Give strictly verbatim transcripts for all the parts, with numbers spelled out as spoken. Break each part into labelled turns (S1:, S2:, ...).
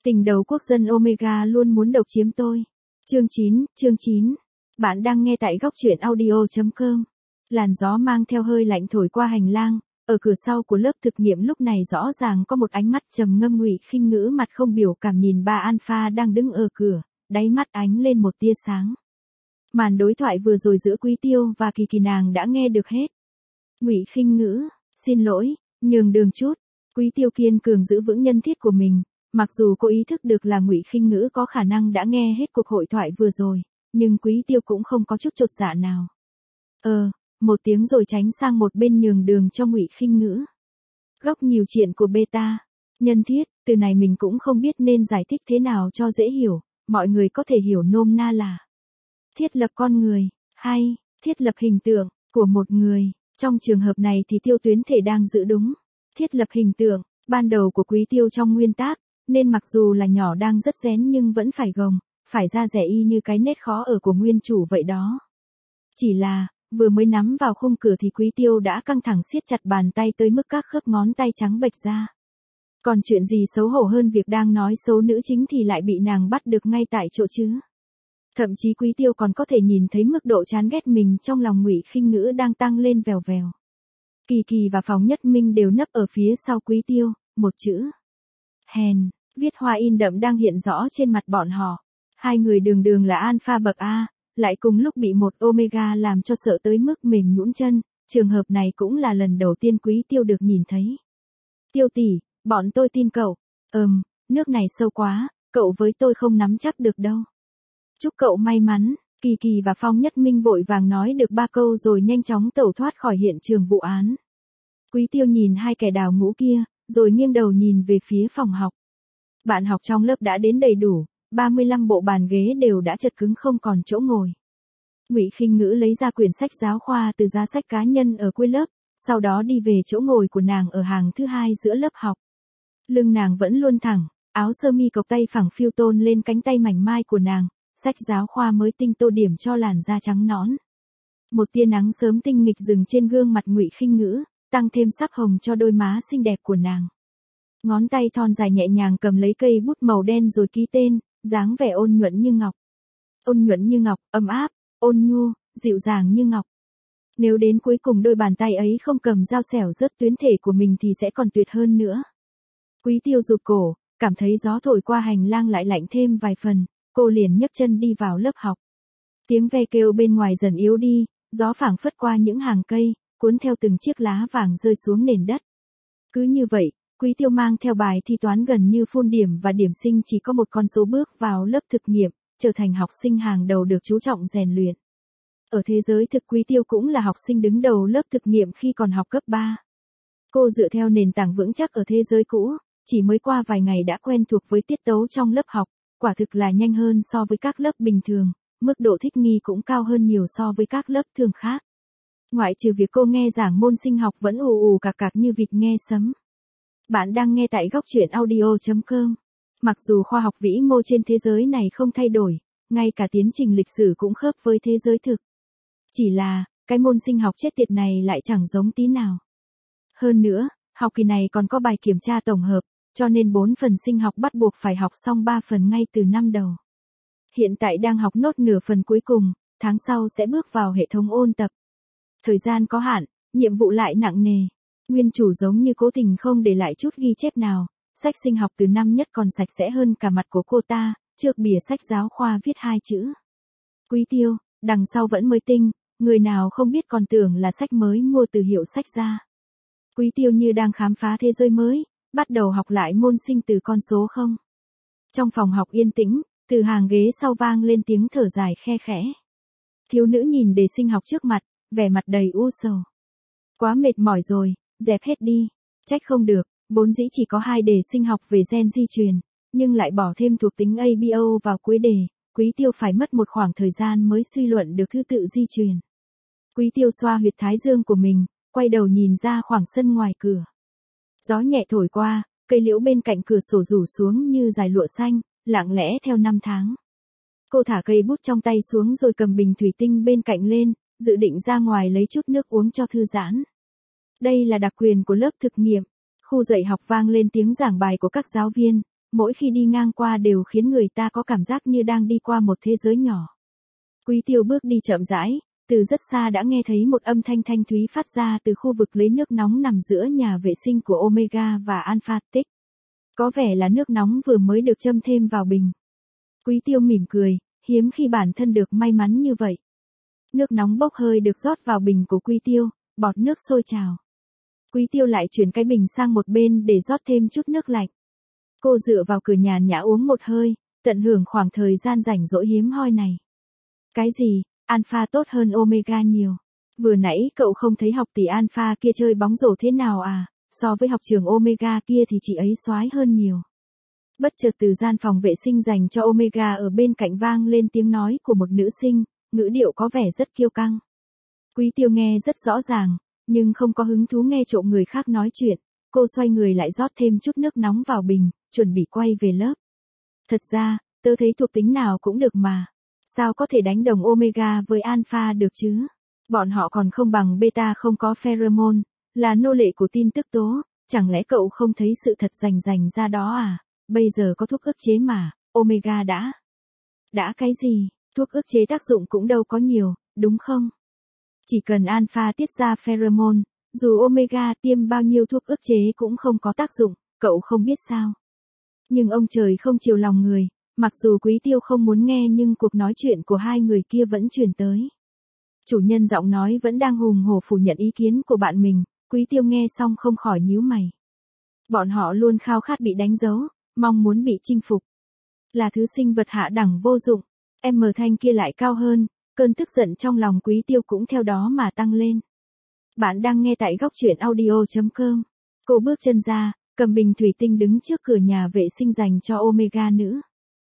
S1: Tình đầu quốc dân Omega luôn muốn độc chiếm tôi. Chương chín, chương chín. Bạn đang nghe tại góc truyện audio chấm com. Làn gió mang theo hơi lạnh thổi qua hành lang, ở cửa sau của lớp thực nghiệm lúc này rõ ràng có một ánh mắt trầm ngâm Ngụy Khinh Ngữ mặt không biểu cảm nhìn ba Alpha đang đứng ở cửa, đáy mắt ánh lên một tia sáng. Màn đối thoại vừa rồi giữa Quý Tiêu và Kỳ Kỳ nàng đã nghe được hết. Ngụy Khinh Ngữ, xin lỗi, nhường đường chút. Quý Tiêu kiên cường giữ vững nhân thiết của mình, mặc dù cô ý thức được là Ngụy Khinh Ngữ có khả năng đã nghe hết cuộc hội thoại vừa rồi, nhưng Quý Tiêu cũng không có chút chột dạ nào. Ờ, một tiếng rồi tránh sang một bên nhường đường cho Ngụy Khinh Ngữ. Góc nhiều chuyện của beta. Nhân thiết, từ này mình cũng không biết nên giải thích thế nào cho dễ hiểu, mọi người có thể hiểu nôm na là thiết lập con người, hay thiết lập hình tượng của một người. Trong trường hợp này thì Tiêu Tuyến Thể đang giữ đúng thiết lập hình tượng ban đầu của Quý Tiêu trong nguyên tác, nên mặc dù là nhỏ đang rất rén nhưng vẫn phải gồng, phải ra rẻ y như cái nét khó ở của nguyên chủ vậy đó. Chỉ là, vừa mới nắm vào khung cửa thì Quý Tiêu đã căng thẳng siết chặt bàn tay tới mức các khớp ngón tay trắng bệch ra. Còn chuyện gì xấu hổ hơn việc đang nói xấu nữ chính thì lại bị nàng bắt được ngay tại chỗ chứ. Thậm chí Quý Tiêu còn có thể nhìn thấy mức độ chán ghét mình trong lòng Ngụy Khinh Ngữ đang tăng lên vèo vèo. Kỳ Kỳ và Phòng Nhất Minh đều nấp ở phía sau Quý Tiêu, một chữ hèn, viết hoa in đậm đang hiện rõ trên mặt bọn họ. Hai người đường đường là Alpha bậc A, lại cùng lúc bị một Omega làm cho sợ tới mức mềm nhũn chân, trường hợp này cũng là lần đầu tiên Quý Tiêu được nhìn thấy. Tiêu tỷ, bọn tôi tin cậu. Ừm, nước này sâu quá, cậu với tôi không nắm chắc được đâu. Chúc cậu may mắn. Kỳ Kỳ và Phong Nhất Minh vội vàng nói được ba câu rồi nhanh chóng tẩu thoát khỏi hiện trường vụ án. Quý Tiêu nhìn hai kẻ đào ngũ kia, rồi nghiêng đầu nhìn về phía phòng học. Bạn học trong lớp đã đến đầy đủ, ba mươi lăm bộ bàn ghế đều đã chật cứng không còn chỗ ngồi. Ngụy Khinh Ngữ lấy ra quyển sách giáo khoa từ giá sách cá nhân ở cuối lớp, sau đó đi về chỗ ngồi của nàng ở hàng thứ hai giữa lớp học. Lưng nàng vẫn luôn thẳng, áo sơ mi cộc tay phẳng phiu tôn lên cánh tay mảnh mai của nàng. Sách giáo khoa mới tinh tô điểm cho làn da trắng nõn. Một tia nắng sớm tinh nghịch dừng trên gương mặt Ngụy Khinh Ngữ, tăng thêm sắc hồng cho đôi má xinh đẹp của nàng. Ngón tay thon dài nhẹ nhàng cầm lấy cây bút màu đen rồi ký tên, dáng vẻ ôn nhuận như ngọc. Ôn nhuận như ngọc, ấm áp, ôn nhu, dịu dàng như ngọc. Nếu đến cuối cùng đôi bàn tay ấy không cầm dao xẻo rớt tuyến thể của mình thì sẽ còn tuyệt hơn nữa. Quý Tiêu rụt cổ, cảm thấy gió thổi qua hành lang lại lạnh thêm vài phần. Cô liền nhấc chân đi vào lớp học. Tiếng ve kêu bên ngoài dần yếu đi, gió phảng phất qua những hàng cây, cuốn theo từng chiếc lá vàng rơi xuống nền đất. Cứ như vậy, Quý Tiêu mang theo bài thi toán gần như full điểm và điểm sinh chỉ có một con số bước vào lớp thực nghiệm, trở thành học sinh hàng đầu được chú trọng rèn luyện. Ở thế giới thực Quý Tiêu cũng là học sinh đứng đầu lớp thực nghiệm khi còn học cấp ba. Cô dựa theo nền tảng vững chắc ở thế giới cũ, chỉ mới qua vài ngày đã quen thuộc với tiết tấu trong lớp học. Quả thực là nhanh hơn so với các lớp bình thường, mức độ thích nghi cũng cao hơn nhiều so với các lớp thường khác. Ngoại trừ việc cô nghe giảng môn sinh học vẫn ù ù cạc cạc như vịt nghe sấm. Bạn đang nghe tại góc truyện audio chấm com. Mặc dù khoa học vĩ mô trên thế giới này không thay đổi, ngay cả tiến trình lịch sử cũng khớp với thế giới thực. Chỉ là, cái môn sinh học chết tiệt này lại chẳng giống tí nào. Hơn nữa, học kỳ này còn có bài kiểm tra tổng hợp. Cho nên bốn phần sinh học bắt buộc phải học xong ba phần ngay từ năm đầu. Hiện tại đang học nốt nửa phần cuối cùng, tháng sau sẽ bước vào hệ thống ôn tập. Thời gian có hạn, nhiệm vụ lại nặng nề. Nguyên chủ giống như cố tình không để lại chút ghi chép nào, sách sinh học từ năm nhất còn sạch sẽ hơn cả mặt của cô ta, trước bìa sách giáo khoa viết hai chữ. Quý Tiêu, đằng sau vẫn mới tinh, người nào không biết còn tưởng là sách mới mua từ hiệu sách ra. Quý Tiêu như đang khám phá thế giới mới. Bắt đầu học lại môn sinh từ con số không. Trong phòng học yên tĩnh, từ hàng ghế sau vang lên tiếng thở dài khe khẽ. Thiếu nữ nhìn đề sinh học trước mặt, vẻ mặt đầy u sầu. Quá mệt mỏi rồi, dẹp hết đi. Trách không được, vốn dĩ chỉ có hai đề sinh học về gen di truyền, nhưng lại bỏ thêm thuộc tính a bê o vào cuối đề, Quý Tiêu phải mất một khoảng thời gian mới suy luận được thứ tự di truyền. Quý Tiêu xoa huyệt thái dương của mình, quay đầu nhìn ra khoảng sân ngoài cửa. Gió nhẹ thổi qua, cây liễu bên cạnh cửa sổ rủ xuống như dải lụa xanh, lặng lẽ theo năm tháng. Cô thả cây bút trong tay xuống rồi cầm bình thủy tinh bên cạnh lên, dự định ra ngoài lấy chút nước uống cho thư giãn. Đây là đặc quyền của lớp thực nghiệm. Khu dạy học vang lên tiếng giảng bài của các giáo viên, mỗi khi đi ngang qua đều khiến người ta có cảm giác như đang đi qua một thế giới nhỏ. Quý Tiêu bước đi chậm rãi, từ rất xa đã nghe thấy một âm thanh thanh thúy phát ra từ khu vực lấy nước nóng nằm giữa nhà vệ sinh của Omega và Alpha Tích. Có vẻ là nước nóng vừa mới được châm thêm vào bình. Quý Tiêu mỉm cười, hiếm khi bản thân được may mắn như vậy. Nước nóng bốc hơi được rót vào bình của Quý Tiêu, bọt nước sôi trào. Quý Tiêu lại chuyển cái bình sang một bên để rót thêm chút nước lạnh. Cô dựa vào cửa nhàn nhã uống một hơi, tận hưởng khoảng thời gian rảnh rỗi hiếm hoi này. Cái gì, Alpha tốt hơn Omega nhiều. Vừa nãy cậu không thấy học tỷ Alpha kia chơi bóng rổ thế nào à, so với học trường Omega kia thì chị ấy soái hơn nhiều. Bất chợt từ gian phòng vệ sinh dành cho Omega ở bên cạnh vang lên tiếng nói của một nữ sinh, ngữ điệu có vẻ rất kiêu căng. Quý Tiêu nghe rất rõ ràng, nhưng không có hứng thú nghe trộm người khác nói chuyện. Cô xoay người lại rót thêm chút nước nóng vào bình, chuẩn bị quay về lớp. Thật ra, tớ thấy thuộc tính nào cũng được mà. Sao có thể đánh đồng Omega với Alpha được chứ? Bọn họ còn không bằng Beta không có pheromone, là nô lệ của tin tức tố. Chẳng lẽ cậu không thấy sự thật rành rành ra đó à? Bây giờ có thuốc ức chế mà, Omega đã. Đã cái gì? Thuốc ức chế tác dụng cũng đâu có nhiều, đúng không? Chỉ cần Alpha tiết ra pheromone, dù Omega tiêm bao nhiêu thuốc ức chế cũng không có tác dụng, cậu không biết sao. Nhưng ông trời không chiều lòng người, mặc dù Quý Tiêu không muốn nghe nhưng cuộc nói chuyện của hai người kia vẫn truyền tới. Chủ nhân giọng nói vẫn đang hùng hổ phủ nhận ý kiến của bạn mình, Quý Tiêu nghe xong không khỏi nhíu mày. Bọn họ luôn khao khát bị đánh dấu, mong muốn bị chinh phục. Là thứ sinh vật hạ đẳng vô dụng, em mờ thanh kia lại cao hơn, cơn tức giận trong lòng Quý Tiêu cũng theo đó mà tăng lên. Bạn đang nghe tại góc truyện audio chấm com. Cô bước chân ra, cầm bình thủy tinh đứng trước cửa nhà vệ sinh dành cho Omega nữ.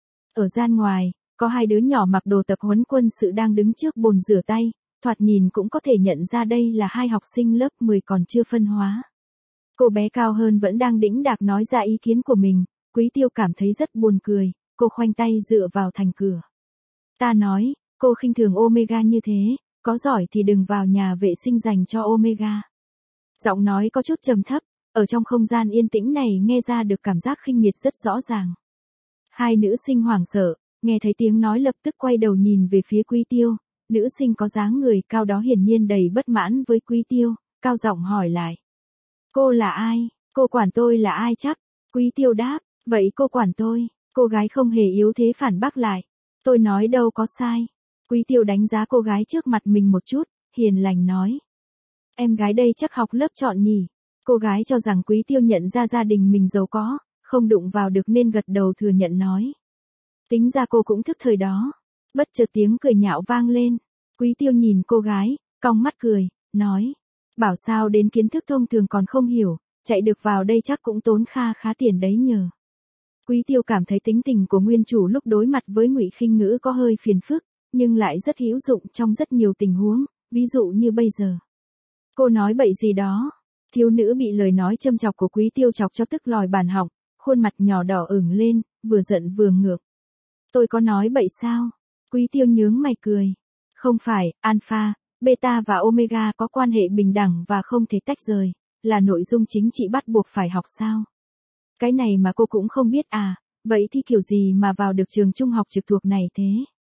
S1: Ở gian ngoài, có hai đứa nhỏ mặc đồ tập huấn quân sự đang đứng trước bồn rửa tay, thoạt nhìn cũng có thể nhận ra đây là hai học sinh lớp mười còn chưa phân hóa. Cô bé cao hơn vẫn đang đĩnh đạc nói ra ý kiến của mình, Quý Tiêu cảm thấy rất buồn cười, cô khoanh tay dựa vào thành cửa. Ta nói, cô khinh thường Omega như thế, có giỏi thì đừng vào nhà vệ sinh dành cho Omega. Giọng nói có chút trầm thấp, ở trong không gian yên tĩnh này nghe ra được cảm giác khinh miệt rất rõ ràng. Hai nữ sinh hoảng sợ, nghe thấy tiếng nói lập tức quay đầu nhìn về phía Quý Tiêu, nữ sinh có dáng người cao đó hiển nhiên đầy bất mãn với Quý Tiêu, cao giọng hỏi lại. Cô là ai? Cô quản tôi là ai chắc? Quý Tiêu đáp, vậy cô quản tôi. Cô gái không hề yếu thế phản bác lại. Tôi nói đâu có sai. Quý Tiêu đánh giá cô gái trước mặt mình một chút, hiền lành nói. Em gái đây chắc học lớp chọn nhỉ. Cô gái cho rằng Quý Tiêu nhận ra gia đình mình giàu có, không đụng vào được nên gật đầu thừa nhận nói. Tính ra cô cũng thức thời đó. Bất chợt tiếng cười nhạo vang lên. Quý Tiêu nhìn cô gái, cong mắt cười, nói. Bảo sao đến kiến thức thông thường còn không hiểu, chạy được vào đây chắc cũng tốn kha khá tiền đấy nhờ. Quý Tiêu cảm thấy tính tình của nguyên chủ lúc đối mặt với Ngụy Khinh Ngữ có hơi phiền phức, nhưng lại rất hữu dụng trong rất nhiều tình huống, ví dụ như bây giờ. Cô nói bậy gì đó. Thiếu nữ bị lời nói châm chọc của Quý Tiêu chọc cho tức lòi bàn họng, khuôn mặt nhỏ đỏ ửng lên, vừa giận vừa ngược. Tôi có nói bậy sao? Quý Tiêu nhướng mày cười. Không phải, Alpha, Beta và Omega có quan hệ bình đẳng và không thể tách rời, là nội dung chính trị bắt buộc phải học sao? Cái này mà cô cũng không biết à, vậy thì kiểu gì mà vào được trường trung học trực thuộc này thế?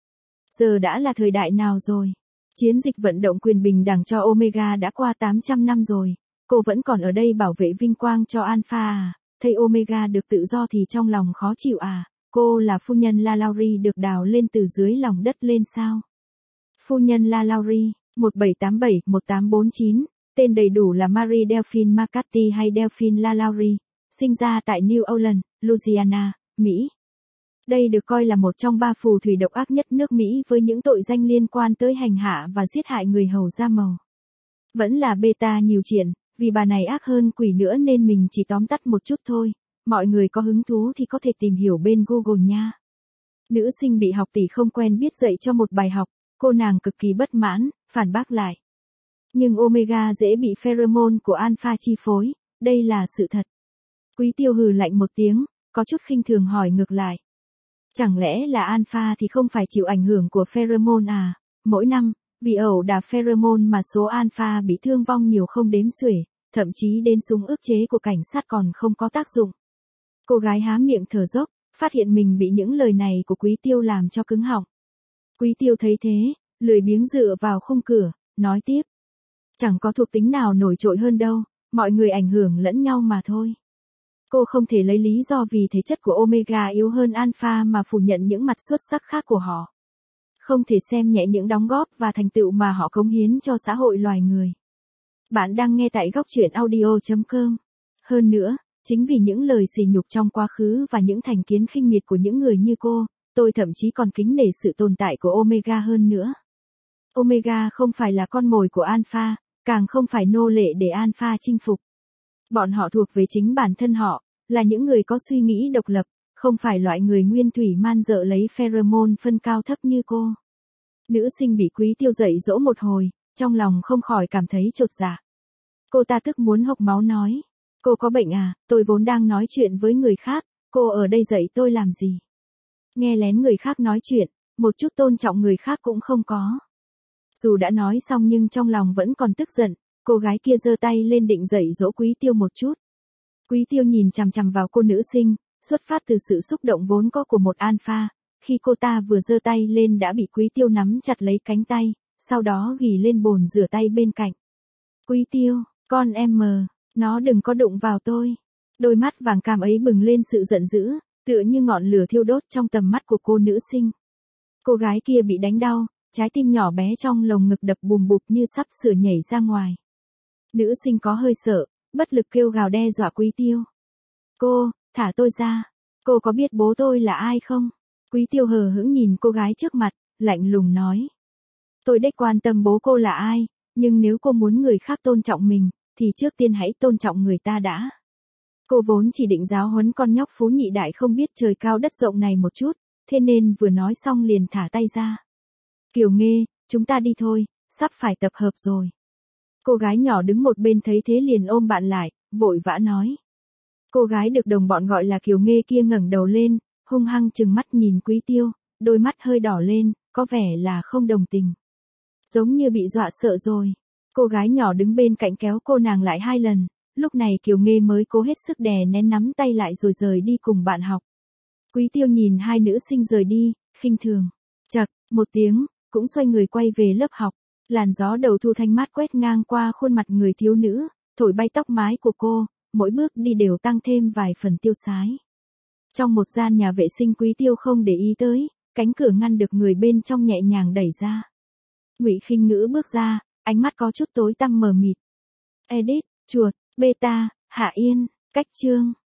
S1: Giờ đã là thời đại nào rồi? Chiến dịch vận động quyền bình đẳng cho Omega đã qua tám trăm năm rồi, cô vẫn còn ở đây bảo vệ vinh quang cho Alpha à? Thấy Omega được tự do thì trong lòng khó chịu à? Cô là phu nhân LaLaurie được đào lên từ dưới lòng đất lên sao? Phu nhân LaLaurie, một bảy tám bảy một tám bốn chín, tên đầy đủ là Marie Delphine McCarthy hay Delphine LaLaurie, sinh ra tại New Orleans, Louisiana, Mỹ. Đây được coi là một trong ba phù thủy độc ác nhất nước Mỹ với những tội danh liên quan tới hành hạ và giết hại người hầu da màu. Vẫn là beta nhiều chuyện, vì bà này ác hơn quỷ nữa nên mình chỉ tóm tắt một chút thôi, mọi người có hứng thú thì có thể tìm hiểu bên Google nha. Nữ sinh bị học tỷ không quen biết dạy cho một bài học, cô nàng cực kỳ bất mãn, phản bác lại. Nhưng Omega dễ bị pheromone của Alpha chi phối, đây là sự thật. Quý Tiêu hừ lạnh một tiếng, có chút khinh thường hỏi ngược lại. Chẳng lẽ là Alpha thì không phải chịu ảnh hưởng của pheromone à? Mỗi năm, vì ẩu đả pheromone mà số Alpha bị thương vong nhiều không đếm xuể, thậm chí đến súng ức chế của cảnh sát còn không có tác dụng. Cô gái há miệng thở dốc, phát hiện mình bị những lời này của Quý Tiêu làm cho cứng họng. Quý Tiêu thấy thế, lười biếng dựa vào khung cửa, nói tiếp. Chẳng có thuộc tính nào nổi trội hơn đâu, mọi người ảnh hưởng lẫn nhau mà thôi. Cô không thể lấy lý do vì thể chất của Omega yếu hơn Alpha mà phủ nhận những mặt xuất sắc khác của họ. Không thể xem nhẹ những đóng góp và thành tựu mà họ cống hiến cho xã hội loài người. Bạn đang nghe tại góc truyện audio chấm com. Hơn nữa, chính vì những lời sỉ nhục trong quá khứ và những thành kiến khinh miệt của những người như cô, tôi thậm chí còn kính nể sự tồn tại của Omega hơn nữa. Omega không phải là con mồi của Alpha, càng không phải nô lệ để Alpha chinh phục. Bọn họ thuộc về chính bản thân họ, là những người có suy nghĩ độc lập, không phải loại người nguyên thủy man dợ lấy pheromone phân cao thấp như cô. Nữ sinh bị Quý Tiêu dạy dỗ một hồi, trong lòng không khỏi cảm thấy chột dạ. Cô ta tức muốn hộc máu nói. Cô có bệnh à, tôi vốn đang nói chuyện với người khác, cô ở đây dạy tôi làm gì? Nghe lén người khác nói chuyện, một chút tôn trọng người khác cũng không có. Dù đã nói xong nhưng trong lòng vẫn còn tức giận, cô gái kia giơ tay lên định dạy dỗ Quý Tiêu một chút. Quý Tiêu nhìn chằm chằm vào cô nữ sinh, xuất phát từ sự xúc động vốn có của một alpha, khi cô ta vừa giơ tay lên đã bị Quý Tiêu nắm chặt lấy cánh tay, sau đó ghì lên bồn rửa tay bên cạnh. Quý Tiêu, con em mờ, nó đừng có đụng vào tôi. Đôi mắt vàng cam ấy bừng lên sự giận dữ, tựa như ngọn lửa thiêu đốt trong tầm mắt của cô nữ sinh. Cô gái kia bị đánh đau, trái tim nhỏ bé trong lồng ngực đập bùm bụp như sắp sửa nhảy ra ngoài. Nữ sinh có hơi sợ, bất lực kêu gào đe dọa Quý Tiêu. Cô, thả tôi ra. Cô có biết bố tôi là ai không? Quý Tiêu hờ hững nhìn cô gái trước mặt, lạnh lùng nói. Tôi đếch quan tâm bố cô là ai, nhưng nếu cô muốn người khác tôn trọng mình, thì trước tiên hãy tôn trọng người ta đã. Cô vốn chỉ định giáo huấn con nhóc phú nhị đại không biết trời cao đất rộng này một chút, thế nên vừa nói xong liền thả tay ra. Kiều Nghê, chúng ta đi thôi, sắp phải tập hợp rồi. Cô gái nhỏ đứng một bên thấy thế liền ôm bạn lại, vội vã nói. Cô gái được đồng bọn gọi là Kiều Nghê kia ngẩng đầu lên, hung hăng trừng mắt nhìn Quý Tiêu, đôi mắt hơi đỏ lên, có vẻ là không đồng tình. Giống như bị dọa sợ rồi. Cô gái nhỏ đứng bên cạnh kéo cô nàng lại hai lần, lúc này Kiều Nghê mới cố hết sức đè nén nắm tay lại rồi rời đi cùng bạn học. Quý Tiêu nhìn hai nữ sinh rời đi, khinh thường. Chậc, một tiếng, cũng xoay người quay về lớp học. Làn gió đầu thu thanh mát quét ngang qua khuôn mặt người thiếu nữ, thổi bay tóc mái của cô, mỗi bước đi đều tăng thêm vài phần tiêu sái. Trong một gian nhà vệ sinh Quý Tiêu không để ý tới, cánh cửa ngăn được người bên trong nhẹ nhàng đẩy ra. Ngụy Khinh Ngữ bước ra, ánh mắt có chút tối tăm mờ mịt. Edit, chuột, beta, Hạ Yên, cách chương.